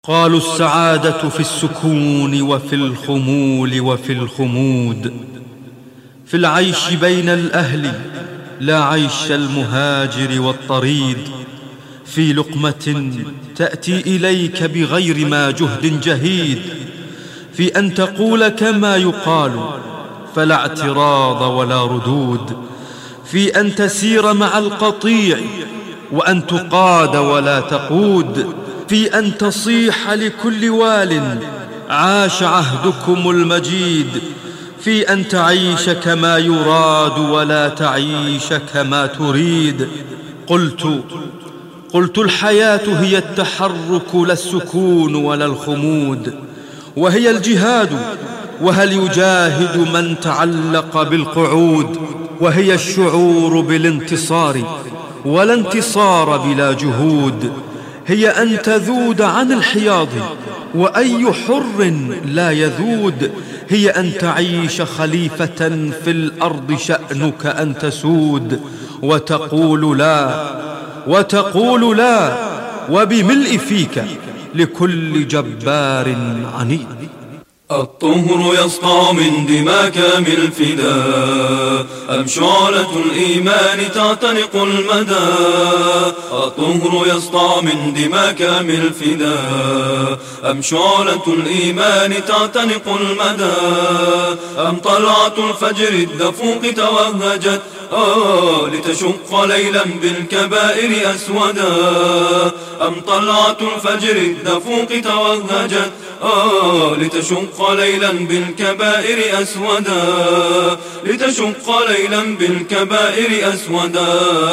قالوا السعادة في السكون وفي الخمول وفي الخمود، في العيش بين الأهل لا عيش المهاجر والطريد، في لقمة تأتي إليك بغير ما جهد جهيد، في أن تقول كما يقال فلا اعتراض ولا ردود، في أن تسير مع القطيع وأن تقاد ولا تقود، في أن تصيح لكل وال عاش عهدكم المجيد، في أن تعيش كما يراد ولا تعيش كما تريد. قلت الحياة هي التحرك لا السكون ولا الخمود، وهي الجهاد وهل يجاهد من تعلق بالقعود، وهي الشعور بالانتصار ولا انتصار بلا جهود، هي أن تذود عن الحياض وأي حر لا يذود، هي أن تعيش خليفة في الأرض شأنك أن تسود، وتقول لا وبملء فيك لكل جبار عنيد. الطهر يسطع من دماك من الفداء، أم شعلة الإيمان تعتنق المدى. الطهر يسطع من دماك من الفداء، أم شعلة الإيمان تعتنق المدى. أم طلعة الفجر الدفوق توهجت لتشق ليلا بالكبائر أسودا. أم طلعة الفجر الدفوق توهجت لتشق ليلا بالكبائر أسودا، لتشق ليلا بالكبائر أسودا.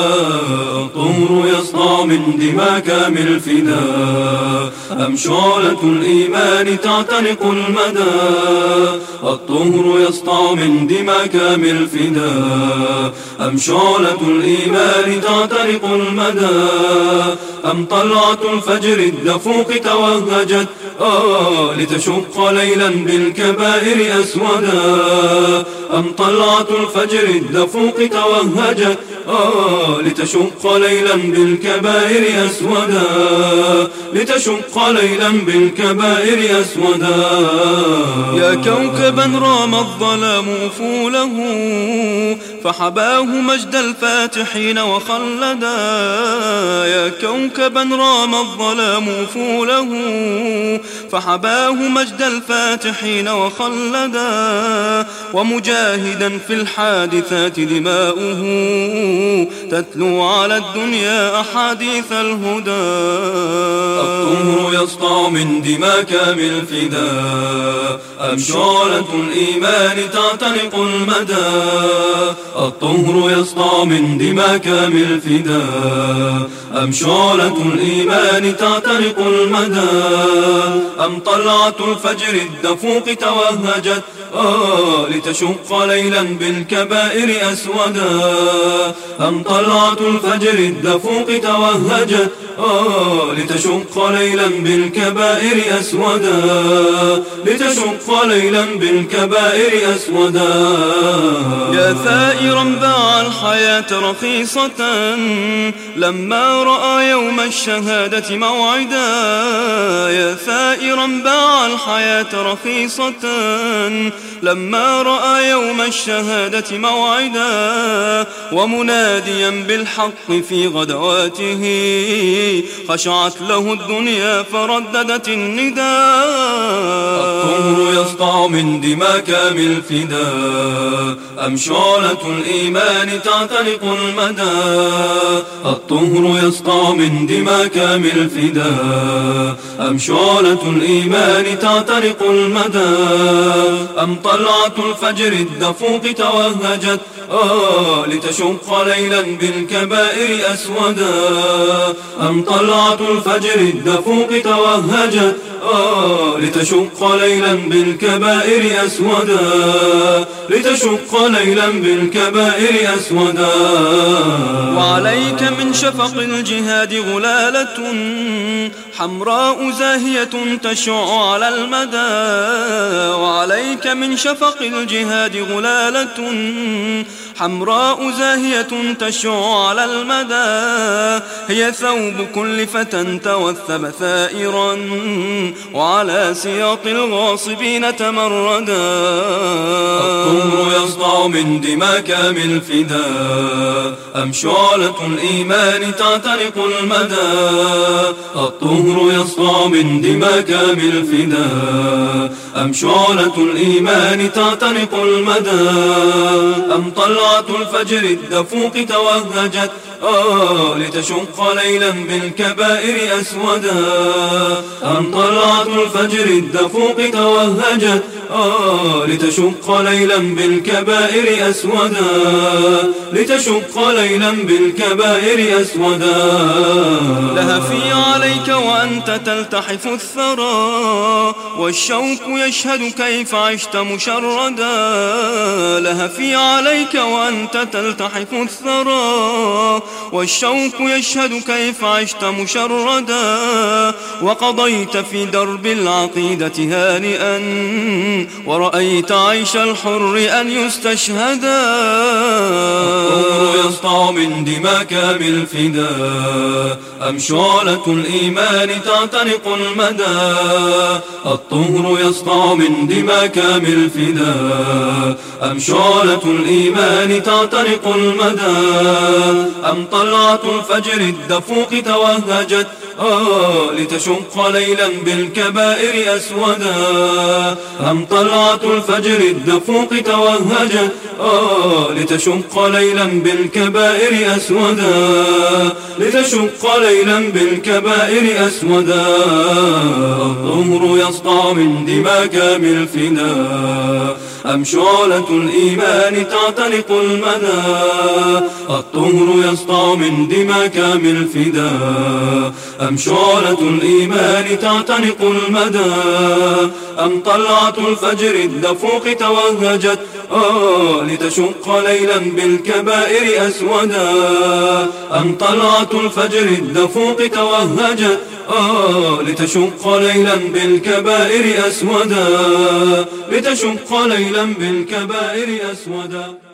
الطهر يسطع من دماك من الفداء، أم شعلة الإيمان تعتنق المدى. الطهر يسطع من دماك من الفداء، أم شعلة الإيمان تعتنق المدى. أم طلعة الفجر الدفوق توهجت لتشق ليلا بالكبائر أسودا. أم طلعة الفجر الدفوق توهجت لتشق ليلا بالكبائر أسودا، لتشق ليلا بالكبائر أسودا. يا كوكبا رام الظلام أفوله، فحباه مجد الفاتحين وخلدا. يا كوكبا رام الظلام أفوله، فحباه مجد الفاتحين وخلدا. ومجاهدا في الحادثات دماؤه تتلو على الدنيا أحاديث الهدى. الطهر يسطع من دماك من الفداء، أم شعلة الإيمان تعتنق المدى. الطهر يسطع من دماك من الفداء، أم شعلة الإيمان تعتنق المدى. أم طلعة الفجر الدفوق توهجت لتشق ليلا بالكبائر أسودا. أم طلعة الفجر الدفوق توهجت لتشق ليلا بالكبائر أسودا، لتشق ليلا بالكبائر أسودا. يا ثائرا باع الحياة رخيصة لما رأى يوم الشهادة موعدا. يا ثائرا باع الحياة رخيصة لما رأى يوم الشهادة موعدا. ومناديا بالحق في غدواته خشعت له الدنيا فرددت النداء. الطهر يسطع من دماك من الفداء، أم شعلة الإيمان تعتنق المدى. الطهر يسطع من دماك من الفداء، أم شعلة الإيمان تعتنق المدى. أم طلعة الفجر الدفوق توهجت لتشق ليلا بالكبائر أسودا. أم طلعة الفجر الدفوق توهجت لتشق ليلا بالكبائر أسودا، لتشق ليلا بالكبائر أسودا. وعليك من شفق الجهاد غلالة حمراء زاهية تشع على المدى. وعليك من شفق الجهاد غلالة حمراء زاهية تشع على المدى، هي ثوب كل فتى توثب ثائرا وعلى سياط الغاصبين تمردا. الطهر يصدع من دماء كامل الفداء، أم شعلة الإيمان تعتنق المدى. الطهر يصدع من دماء كامل الفداء، أم شعلة الإيمان تعتنق المدى. أم طلعة الفجر الدفوق توهجت لتشق ليلا بالكبائر أسودا. أم طلعة الفجر الدفوق توهجت لتشق ليلا بالكبائر أسودا. لتشق ليلا بالكبائر أسودا. لهفي عليك وأنت تلتحف الثرى، والشوق يشهد كيف عشت مشردا. لهفي عليك وأنت تلتحف الثرى، والشوق يشهد كيف عشت مشردا. وقضيت في درب العقيدة هانئا، ورأيت عيش الحر أن يستشهدا. الطهر يسطع من دماء كامل الفداء، أم شعلة الإيمان تعتنق المدى. الطهر يسطع من دماء كامل الفداء، أم شعلة الإيمان تعتنق المدى. أم طلعة الفجر الدفوق توهجت لتشق ليلا بالكبائر أسودا. أم طلعة الفجر الدفوق توهجت لتشق ليلا بالكبائر أسودا. لتشق ليلا بالكبائر أسودا. الطهر يسطع من دماء كامل الفداء، أم شعلة الإيمان تعتنق المدى. الطهر يسطع من دماء كامل الفداء، أم شعلة الإيمان تعتنق المدى. أم طلعة الفجر الدفوق توهجت لتشق ليلا بالكبائر أسودا. أم طلعة الفجر الدفوق توهجت لتشق ليلا بالكبائر أسودا. لتشق ليلا بالكبائر أسودا.